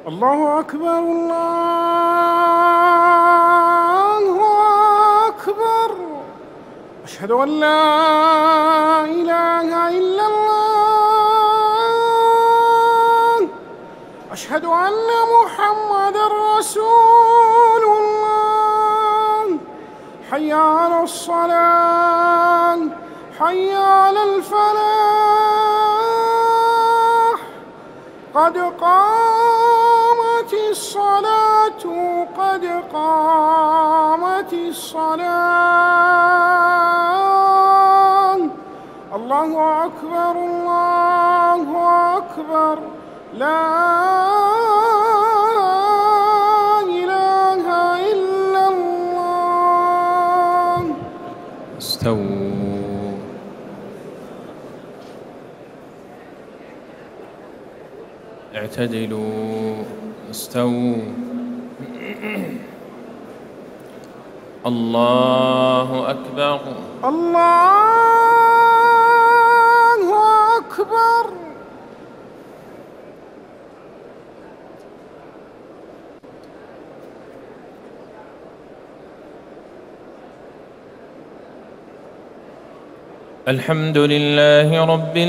الله أكبر الله أكبر. أشهد أن لا إله إلا الله. أشهد أن محمدًا رسول الله. حي على الصلاة، حي على الفلاح. قد قامت الصلاة، قد قامت الصلاة. الله أكبر الله أكبر. لا إله إلا الله. استووا. اعتدلوا. استووا. الله أكبر الله أكبر. الحمد لله رب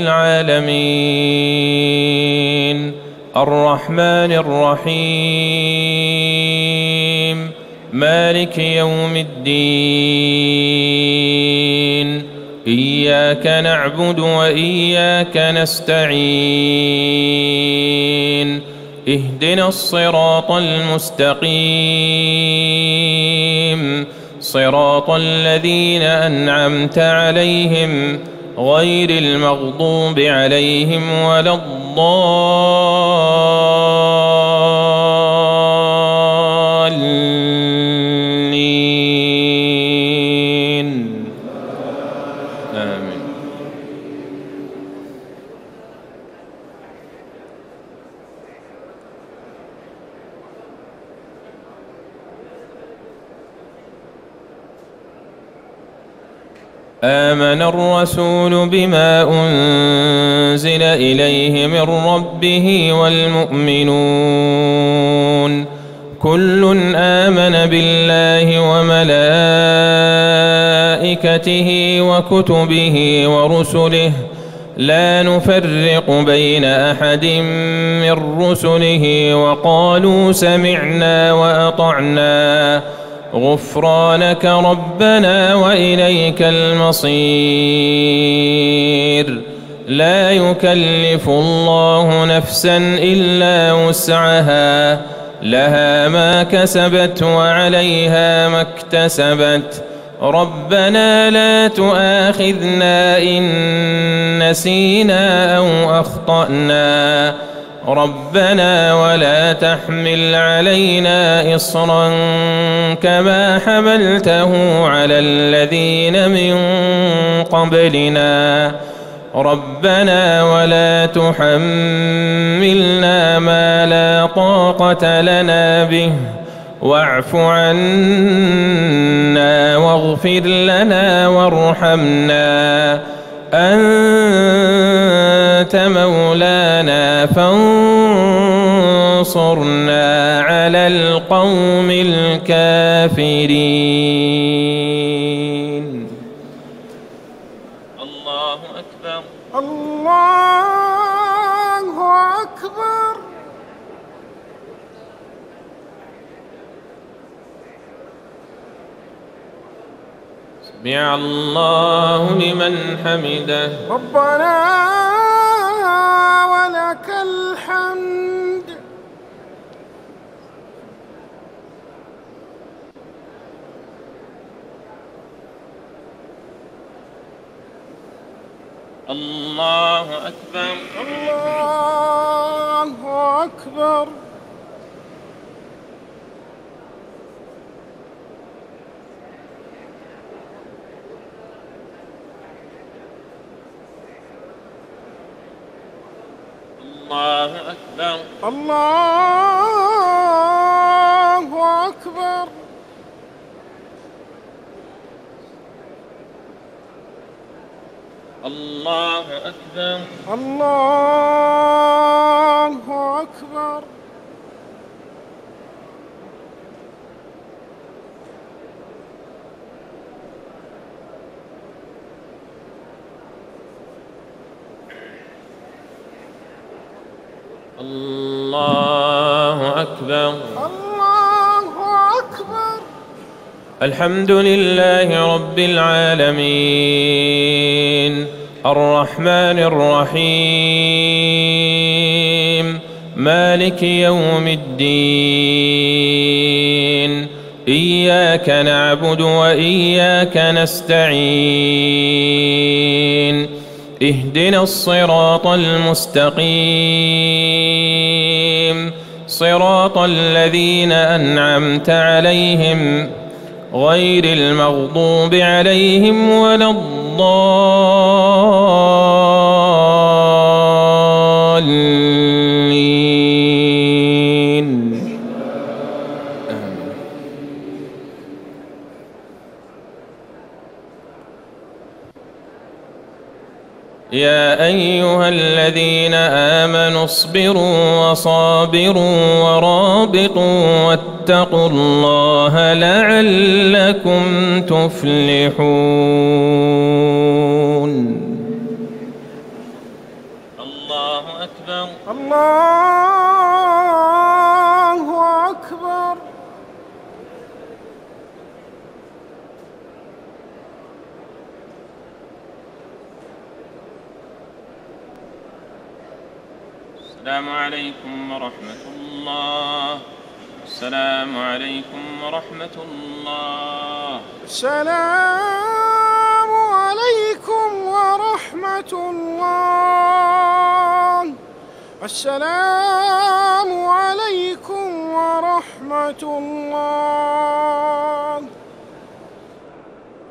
العالمين الرحمن الرحيم مالك يوم الدين. إياك نعبد وإياك نستعين. اهدنا الصراط المستقيم صراط الذين أنعمت عليهم غير المغضوب عليهم ولا الضالين. آمين. آمن الرسول بما أنزل إليه من ربه والمؤمنون كل آمن بالله وملائكته وكتبه ورسله لا نفرق بين أحد من رسله وقالوا سمعنا وأطعنا غفرانك ربنا وإليك المصير. لا يكلف الله نفسا إلا وسعها لها ما كسبت وعليها ما اكتسبت. ربنا لا تؤاخذنا إن نسينا أو أخطأنا ربنا ولا تحمل علينا إصرا كما حملته على الذين من قبلنا ربنا ولا تحملنا ما لا طاقة لنا به واعف عنا واغفر لنا وارحمنا أنت مولانا فانصرنا على القوم الكافرين. الله أكبر الله أكبر. سمع الله لمن حمده. ربنا ولك الحمد. الله أكبر الله أكبر. الله أكبر الله أكبر. الله أكبر الله أكبر. الله أكبر. الله أكبر. الحمد لله رب العالمين الرحمن الرحيم مالك يوم الدين إياك نعبد وإياك نستعين اهدنا الصراط المستقيم صراط الذين أنعمت عليهم غير المغضوب عليهم ولا الضالين. يا أيها الذين آمنوا اصبروا وصابروا ورابطوا واتقوا الله لعلكم تفلحون. الله أكبر. الله أكبر. السلام عليكم ورحمة الله. السلام عليكم ورحمة الله. السلام عليكم ورحمة الله. السلام عليكم ورحمة الله.